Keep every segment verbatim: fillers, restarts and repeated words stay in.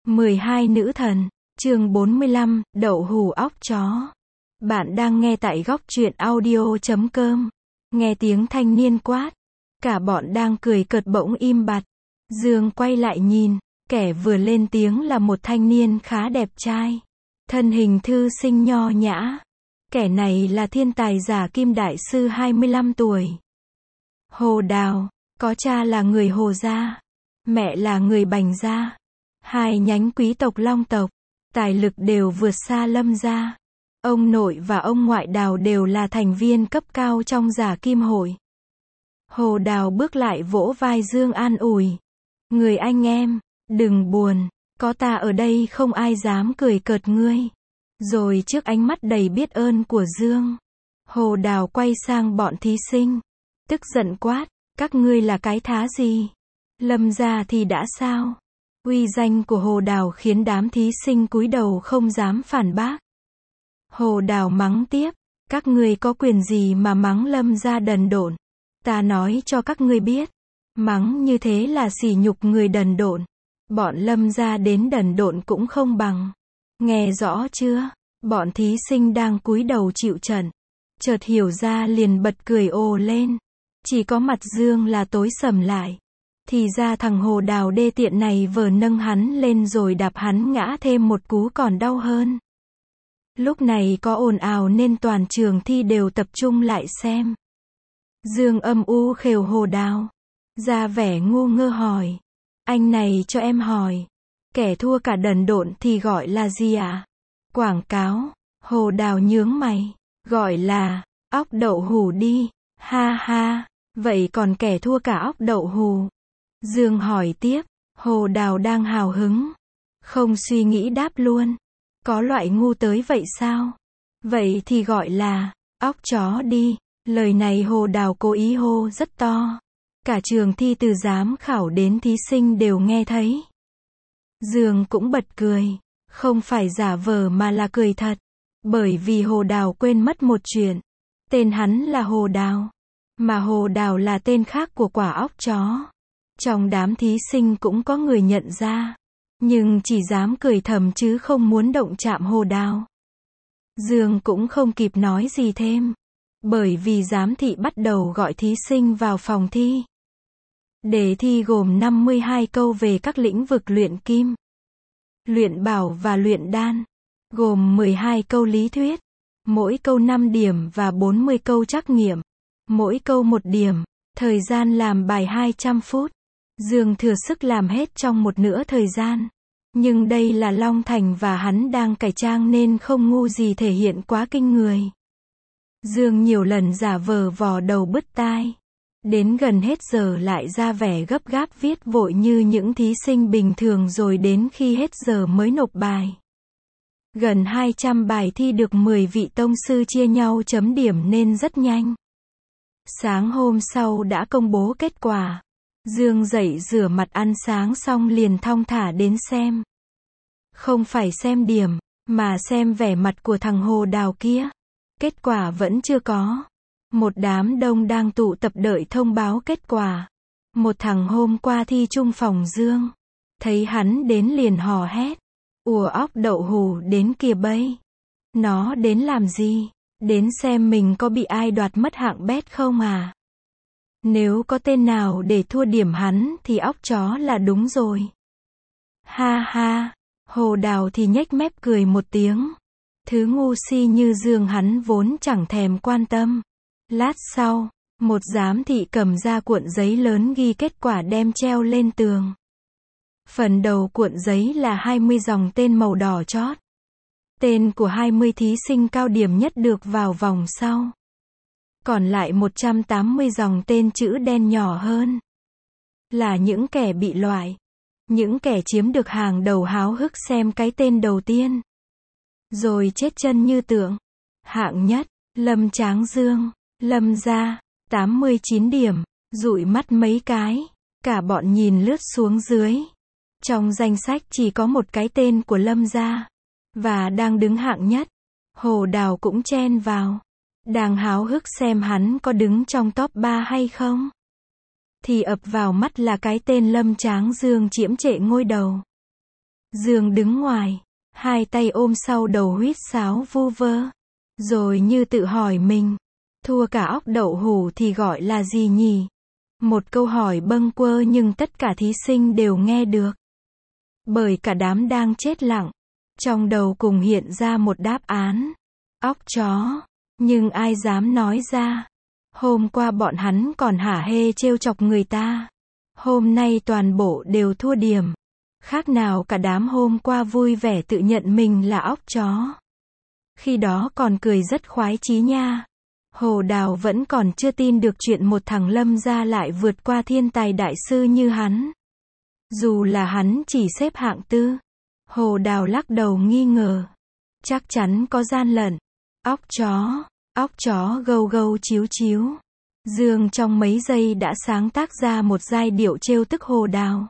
mười hai nữ thần, chương bốn mươi lăm, đậu hũ óc chó. Bạn đang nghe tại góc truyện audio chấm com. Nghe tiếng thanh niên quát. Cả bọn đang cười cợt bỗng im bặt. Dương quay lại nhìn, kẻ vừa lên tiếng là một thanh niên khá đẹp trai. Thân hình thư sinh nho nhã. Kẻ này là thiên tài giả kim đại sư hai mươi lăm tuổi. Hồ Đào, có cha là người Hồ gia, mẹ là người Bành gia. Hai nhánh quý tộc Long tộc, tài lực đều vượt xa Lâm gia. Ông nội và ông ngoại Đào đều là thành viên cấp cao trong Giả Kim hội. Hồ Đào bước lại vỗ vai Dương an ủi. Người anh em, đừng buồn, có ta ở đây không ai dám cười cợt ngươi. Rồi trước ánh mắt đầy biết ơn của Dương, Hồ Đào quay sang bọn thí sinh, tức giận quát, các ngươi là cái thá gì? Lâm gia thì đã sao? Uy danh của Hồ Đào khiến đám thí sinh cúi đầu không dám phản bác. Hồ Đào mắng tiếp, các ngươi có quyền gì mà mắng Lâm gia đần độn? Ta nói cho các ngươi biết, mắng như thế là sỉ nhục người đần độn. Bọn Lâm gia đến đần độn cũng không bằng. Nghe rõ chưa? Bọn thí sinh đang cúi đầu chịu trận, chợt hiểu ra liền bật cười ồ lên. Chỉ có mặt Dương là tối sầm lại. Thì ra thằng Hồ Đào đê tiện này vừa nâng hắn lên rồi đạp hắn ngã thêm một cú còn đau hơn. Lúc này có ồn ào nên toàn trường thi đều tập trung lại xem. Dương âm u khều Hồ Đào, ra vẻ ngu ngơ hỏi. Anh này cho em hỏi, kẻ thua cả đần độn thì gọi là gì ạ? À? Quảng cáo. Hồ Đào nhướng mày, gọi là óc đậu hũ đi, ha ha, vậy còn kẻ thua cả óc đậu hũ? Dương hỏi tiếp. Hồ Đào đang hào hứng, không suy nghĩ đáp luôn. Có loại ngu tới vậy sao? Vậy thì gọi là óc chó đi. Lời này Hồ Đào cố ý hô rất to. Cả trường thi từ giám khảo đến thí sinh đều nghe thấy. Dương cũng bật cười, không phải giả vờ mà là cười thật. Bởi vì Hồ Đào quên mất một chuyện. Tên hắn là Hồ Đào, mà Hồ Đào là tên khác của quả óc chó. Trong đám thí sinh cũng có người nhận ra, nhưng chỉ dám cười thầm chứ không muốn động chạm Hồ Đào. Dương cũng không kịp nói gì thêm, bởi vì giám thị bắt đầu gọi thí sinh vào phòng thi. Đề thi gồm năm mươi hai câu về các lĩnh vực luyện kim, luyện bảo và luyện đan, gồm mười hai câu lý thuyết, mỗi câu năm điểm và bốn mươi câu trắc nghiệm, mỗi câu một điểm, thời gian làm bài hai trăm phút. Dương thừa sức làm hết trong một nửa thời gian. Nhưng đây là Long Thành và hắn đang cải trang nên không ngu gì thể hiện quá kinh người. Dương nhiều lần giả vờ vò đầu bứt tai. Đến gần hết giờ lại ra vẻ gấp gáp viết vội như những thí sinh bình thường rồi đến khi hết giờ mới nộp bài. Gần hai trăm bài thi được mười vị tông sư chia nhau chấm điểm nên rất nhanh. Sáng hôm sau đã công bố kết quả. Dương dậy rửa mặt ăn sáng xong liền thong thả đến xem. Không phải xem điểm, mà xem vẻ mặt của thằng Hồ Đào kia. Kết quả vẫn chưa có. Một đám đông đang tụ tập đợi thông báo kết quả. Một thằng hôm qua thi chung phòng Dương, thấy hắn đến liền hò hét. Ùa óc đậu hũ đến kìa bây. Nó đến làm gì? Đến xem mình có bị ai đoạt mất hạng bét không à? Nếu có tên nào để thua điểm hắn thì óc chó là đúng rồi. Ha ha, Hồ Đào thì nhếch mép cười một tiếng. Thứ ngu si như Dương hắn vốn chẳng thèm quan tâm. Lát sau, một giám thị cầm ra cuộn giấy lớn ghi kết quả đem treo lên tường. Phần đầu cuộn giấy là hai mươi dòng tên màu đỏ chót. Tên của hai mươi thí sinh cao điểm nhất được vào vòng sau. Còn lại một trăm tám mươi dòng tên chữ đen nhỏ hơn. Là những kẻ bị loại. Những kẻ chiếm được hàng đầu háo hức xem cái tên đầu tiên. Rồi chết chân như tượng. Hạng nhất, Lâm Tráng Dương, Lâm gia, tám mươi chín điểm, dụi mắt mấy cái. Cả bọn nhìn lướt xuống dưới. Trong danh sách chỉ có một cái tên của Lâm gia. Và đang đứng hạng nhất. Hồ Đào cũng chen vào. Đang háo hức xem hắn có đứng trong top ba hay không. Thì ập vào mắt là cái tên Lâm Tráng Dương chiếm trệ ngôi đầu. Dương đứng ngoài, hai tay ôm sau đầu huýt sáo vu vơ. Rồi như tự hỏi mình, thua cả óc đậu hủ thì gọi là gì nhỉ? Một câu hỏi bâng quơ nhưng tất cả thí sinh đều nghe được. Bởi cả đám đang chết lặng. Trong đầu cùng hiện ra một đáp án. Óc chó. Nhưng ai dám nói ra. Hôm qua bọn hắn còn hả hê trêu chọc người ta. Hôm nay toàn bộ đều thua điểm. Khác nào cả đám hôm qua vui vẻ tự nhận mình là óc chó. Khi đó còn cười rất khoái chí nha. Hồ Đào vẫn còn chưa tin được chuyện một thằng Lâm gia lại vượt qua thiên tài đại sư như hắn. Dù là hắn chỉ xếp hạng tư. Hồ Đào lắc đầu nghi ngờ. Chắc chắn có gian lận. Óc chó, óc chó gâu gâu chíu chíu. Dương trong mấy giây đã sáng tác ra một giai điệu trêu tức Hồ Đào.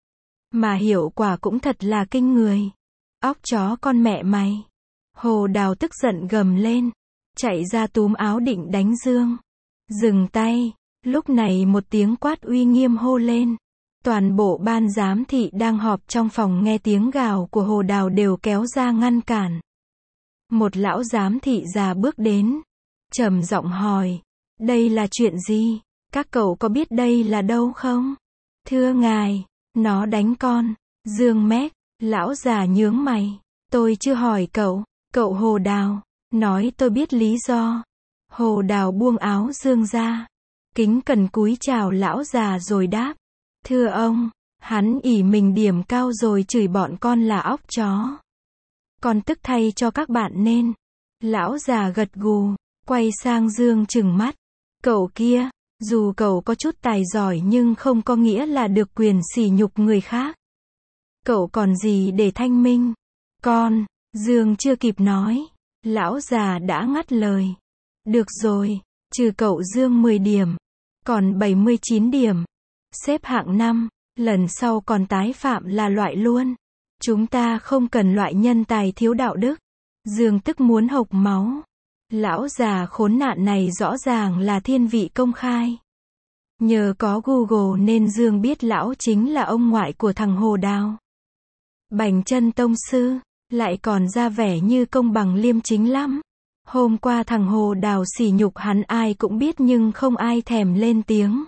Mà hiệu quả cũng thật là kinh người. Óc chó con mẹ mày. Hồ Đào tức giận gầm lên. Chạy ra túm áo định đánh Dương. Dừng tay. Lúc này một tiếng quát uy nghiêm hô lên. Toàn bộ ban giám thị đang họp trong phòng nghe tiếng gào của Hồ Đào đều kéo ra ngăn cản. Một lão giám thị già bước đến. Trầm giọng hỏi. Đây là chuyện gì? Các cậu có biết đây là đâu không? Thưa ngài, nó đánh con. Dương mét. Lão già nhướng mày. Tôi chưa hỏi cậu. Cậu Hồ Đào. Nói tôi biết lý do. Hồ Đào buông áo Dương ra. Kính cẩn cúi chào lão già rồi đáp. Thưa ông, hắn ỷ mình điểm cao rồi chửi bọn con là óc chó. Con tức thay cho các bạn nên. Lão già gật gù, quay sang Dương trừng mắt. Cậu kia, dù cậu có chút tài giỏi nhưng không có nghĩa là được quyền sỉ nhục người khác. Cậu còn gì để thanh minh? Con, Dương chưa kịp nói. Lão già đã ngắt lời. Được rồi, trừ cậu Dương mười điểm. Còn bảy mươi chín điểm. Xếp hạng năm, lần sau còn tái phạm là loại luôn. Chúng ta không cần loại nhân tài thiếu đạo đức. Dương tức muốn hộc máu. Lão già khốn nạn này rõ ràng là thiên vị công khai. Nhờ có Google nên Dương biết lão chính là ông ngoại của thằng Hồ Đào. Bành chân tông sư, lại còn ra vẻ như công bằng liêm chính lắm. Hôm qua thằng Hồ Đào sỉ nhục hắn ai cũng biết nhưng không ai thèm lên tiếng.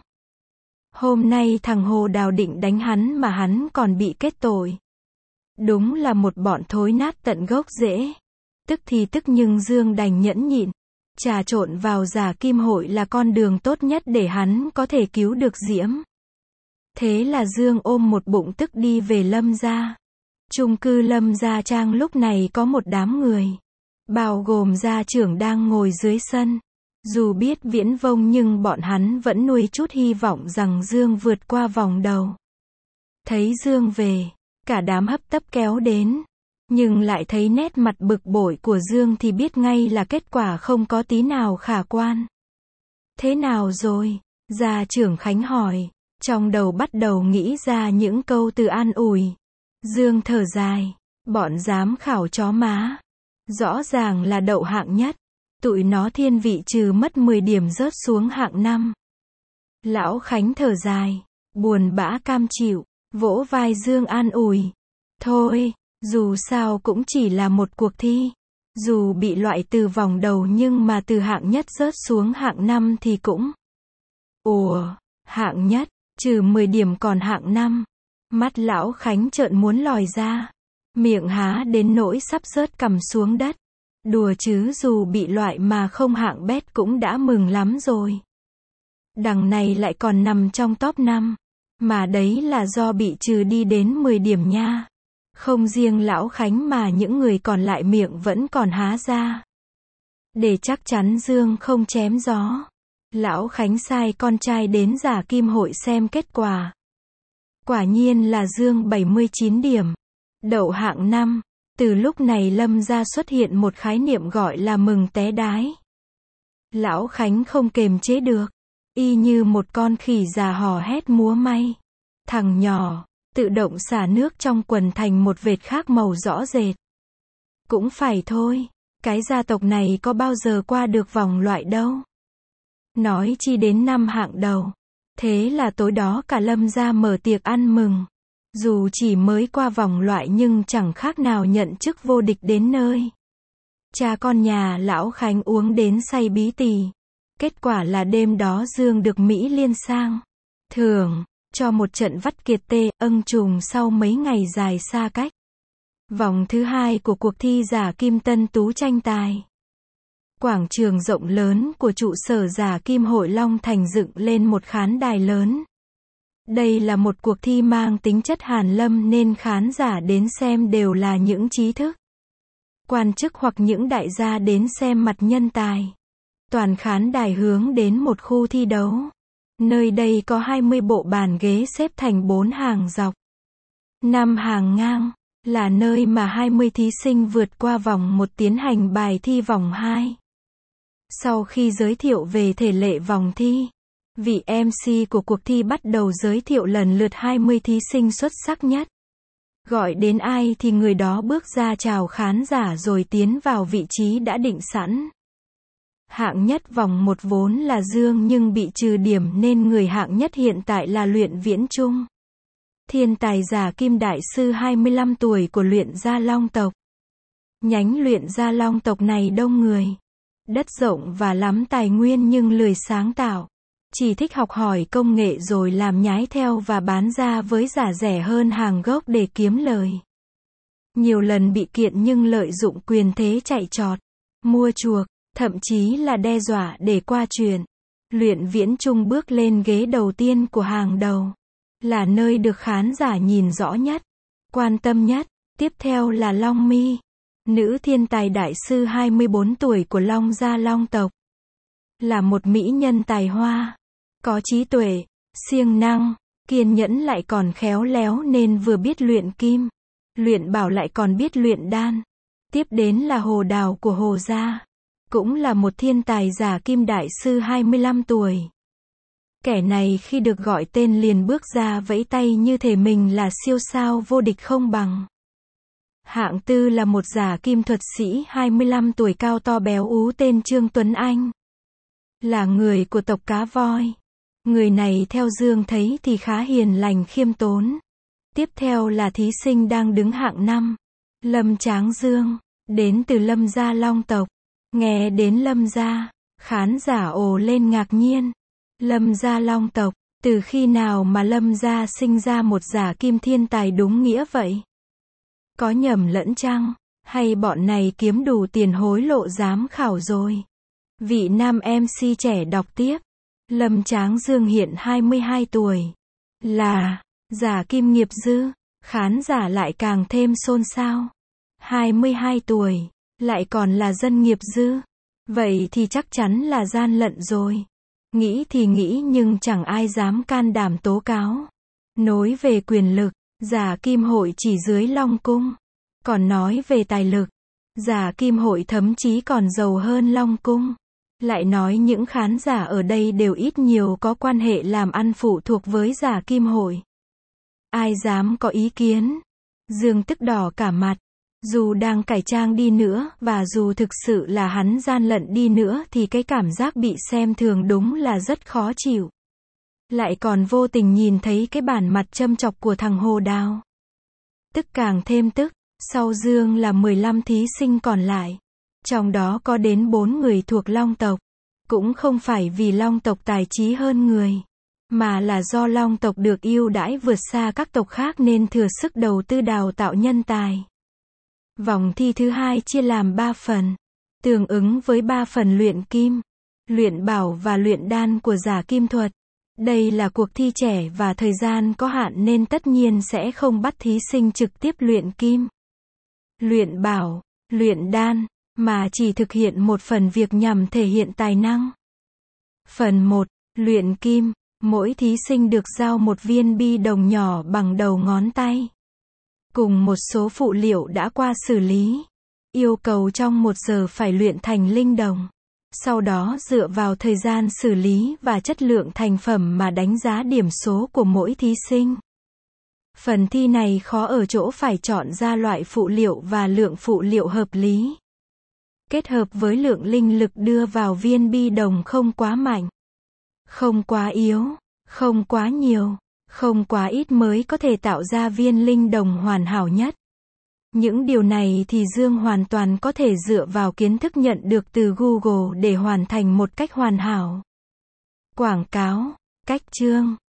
Hôm nay thằng Hồ Đào định đánh hắn mà hắn còn bị kết tội. Đúng là một bọn thối nát tận gốc rễ. Tức thì tức nhưng Dương đành nhẫn nhịn. Trà trộn vào giả kim hội là con đường tốt nhất để hắn có thể cứu được Diễm. Thế là Dương ôm một bụng tức đi về Lâm gia. Chung cư Lâm Gia Trang lúc này có một đám người. Bao gồm gia trưởng đang ngồi dưới sân. Dù biết viễn vông nhưng bọn hắn vẫn nuôi chút hy vọng rằng Dương vượt qua vòng đầu. Thấy Dương về, cả đám hấp tấp kéo đến. Nhưng lại thấy nét mặt bực bội của Dương thì biết ngay là kết quả không có tí nào khả quan. Thế nào rồi? Gia trưởng Khánh hỏi. Trong đầu bắt đầu nghĩ ra những câu từ an ủi. Dương thở dài. Bọn giám khảo chó má. Rõ ràng là đậu hạng nhất. Tụi nó thiên vị trừ mất mười điểm rớt xuống hạng năm. Lão Khánh thở dài. Buồn bã cam chịu. Vỗ vai Dương an ủi. Thôi, dù sao cũng chỉ là một cuộc thi. Dù bị loại từ vòng đầu nhưng mà từ hạng nhất rớt xuống hạng năm thì cũng. Ủa, hạng nhất, trừ mười điểm còn hạng năm. Mắt lão Khánh trợn muốn lòi ra. Miệng há đến nỗi sắp rớt cằm xuống đất. Đùa chứ dù bị loại mà không hạng bét cũng đã mừng lắm rồi. Đằng này lại còn nằm trong top năm. Mà đấy là do bị trừ đi đến mười điểm nha. Không riêng lão Khánh mà những người còn lại miệng vẫn còn há ra. Để chắc chắn Dương không chém gió. Lão Khánh sai con trai đến giả kim hội xem kết quả. Quả nhiên là Dương bảy mươi chín điểm. Đậu hạng năm. Từ lúc này Lâm gia xuất hiện một khái niệm gọi là mừng té đái. Lão Khánh không kềm chế được. Y như một con khỉ già hò hét múa may. Thằng nhỏ, tự động xả nước trong quần thành một vệt khác màu rõ rệt. Cũng phải thôi, cái gia tộc này có bao giờ qua được vòng loại đâu. Nói chi đến năm hạng đầu. Thế là tối đó cả Lâm gia mở tiệc ăn mừng. Dù chỉ mới qua vòng loại nhưng chẳng khác nào nhận chức vô địch đến nơi. Cha con nhà lão Khánh uống đến say bí tỉ. Kết quả là đêm đó Dương được Mỹ Liên sang thưởng cho một trận vắt kiệt tê âng trùng sau mấy ngày dài xa cách. Vòng thứ hai của cuộc thi giả kim Tân Tú tranh tài. Quảng trường rộng lớn của trụ sở giả kim hội Long Thành dựng lên một khán đài lớn. Đây là một cuộc thi mang tính chất hàn lâm nên khán giả đến xem đều là những trí thức, quan chức hoặc những đại gia đến xem mặt nhân tài. Toàn khán đài hướng đến một khu thi đấu. Nơi đây có hai mươi bộ bàn ghế xếp thành bốn hàng dọc, năm hàng ngang, là nơi mà hai mươi thí sinh vượt qua vòng một tiến hành bài thi vòng hai. Sau khi giới thiệu về thể lệ vòng thi, vị em xê của cuộc thi bắt đầu giới thiệu lần lượt hai mươi thí sinh xuất sắc nhất. Gọi đến ai thì người đó bước ra chào khán giả rồi tiến vào vị trí đã định sẵn. Hạng nhất vòng một vốn là Dương nhưng bị trừ điểm nên người hạng nhất hiện tại là Luyện Viễn Trung. Thiên tài giả kim đại sư hai mươi lăm tuổi của Luyện Gia Long tộc. Nhánh Luyện Gia Long tộc này đông người, đất rộng và lắm tài nguyên nhưng lười sáng tạo. Chỉ thích học hỏi công nghệ rồi làm nhái theo và bán ra với giá rẻ hơn hàng gốc để kiếm lời. Nhiều lần bị kiện nhưng lợi dụng quyền thế chạy trọt, mua chuộc, thậm chí là đe dọa để qua chuyện. Luyện Viễn Trung bước lên ghế đầu tiên của hàng đầu. Là nơi được khán giả nhìn rõ nhất, quan tâm nhất. Tiếp theo là Long Mi, nữ thiên tài đại sư hai mươi bốn tuổi của Long Gia Long tộc. Là một mỹ nhân tài hoa, có trí tuệ, siêng năng, kiên nhẫn lại còn khéo léo nên vừa biết luyện kim, luyện bảo lại còn biết luyện đan. Tiếp đến là Hồ Đào của Hồ Gia, cũng là một thiên tài giả kim đại sư hai mươi lăm tuổi. Kẻ này khi được gọi tên liền bước ra vẫy tay như thể mình là siêu sao vô địch không bằng. Hạng tư là một giả kim thuật sĩ hai mươi lăm tuổi cao to béo ú tên Trương Tuấn Anh. Là người của tộc Cá Voi. Người này theo Dương thấy thì khá hiền lành khiêm tốn. Tiếp theo là thí sinh đang đứng hạng năm. Lâm Tráng Dương, đến từ Lâm Gia Long tộc. Nghe đến Lâm Gia, khán giả ồ lên ngạc nhiên. Lâm Gia Long tộc, từ khi nào mà Lâm Gia sinh ra một giả kim thiên tài đúng nghĩa vậy? Có nhầm lẫn chăng? Hay bọn này kiếm đủ tiền hối lộ giám khảo rồi? Vị nam em xê trẻ đọc tiếp. Lâm Tráng Dương hiện hai mươi hai tuổi. Là giả kim nghiệp dư. Khán giả lại càng thêm xôn xao. hai mươi hai tuổi, lại còn là dân nghiệp dư. Vậy thì chắc chắn là gian lận rồi. Nghĩ thì nghĩ nhưng chẳng ai dám can đảm tố cáo. Nói về quyền lực, giả kim hội chỉ dưới Long Cung. Còn nói về tài lực, giả kim hội thậm chí còn giàu hơn Long Cung. Lại nói những khán giả ở đây đều ít nhiều có quan hệ làm ăn phụ thuộc với giả kim hội. Ai dám có ý kiến? Dương tức đỏ cả mặt. Dù đang cải trang đi nữa, và dù thực sự là hắn gian lận đi nữa thì cái cảm giác bị xem thường đúng là rất khó chịu. Lại còn vô tình nhìn thấy cái bản mặt châm chọc của thằng Hồ Đào. Tức càng thêm tức, sau Dương là mười lăm thí sinh còn lại. Trong đó có đến bốn người thuộc Long tộc. Cũng không phải vì Long tộc tài trí hơn người, mà là do Long tộc được ưu đãi vượt xa các tộc khác nên thừa sức đầu tư đào tạo nhân tài. Vòng thi thứ hai chia làm ba phần, tương ứng với ba phần luyện kim, luyện bảo và luyện đan của giả kim thuật. Đây là cuộc thi trẻ và thời gian có hạn nên tất nhiên sẽ không bắt thí sinh trực tiếp luyện kim, luyện bảo, luyện đan, mà chỉ thực hiện một phần việc nhằm thể hiện tài năng. Phần một, luyện kim, mỗi thí sinh được giao một viên bi đồng nhỏ bằng đầu ngón tay, cùng một số phụ liệu đã qua xử lý. Yêu cầu trong một giờ phải luyện thành linh đồng. Sau đó dựa vào thời gian xử lý và chất lượng thành phẩm mà đánh giá điểm số của mỗi thí sinh. Phần thi này khó ở chỗ phải chọn ra loại phụ liệu và lượng phụ liệu hợp lý, kết hợp với lượng linh lực đưa vào viên bi đồng không quá mạnh, không quá yếu, không quá nhiều, Không quá ít mới có thể tạo ra viên linh đồng hoàn hảo nhất. Những điều này thì Dương hoàn toàn có thể dựa vào kiến thức nhận được từ Google để hoàn thành một cách hoàn hảo. Quảng cáo, cách chương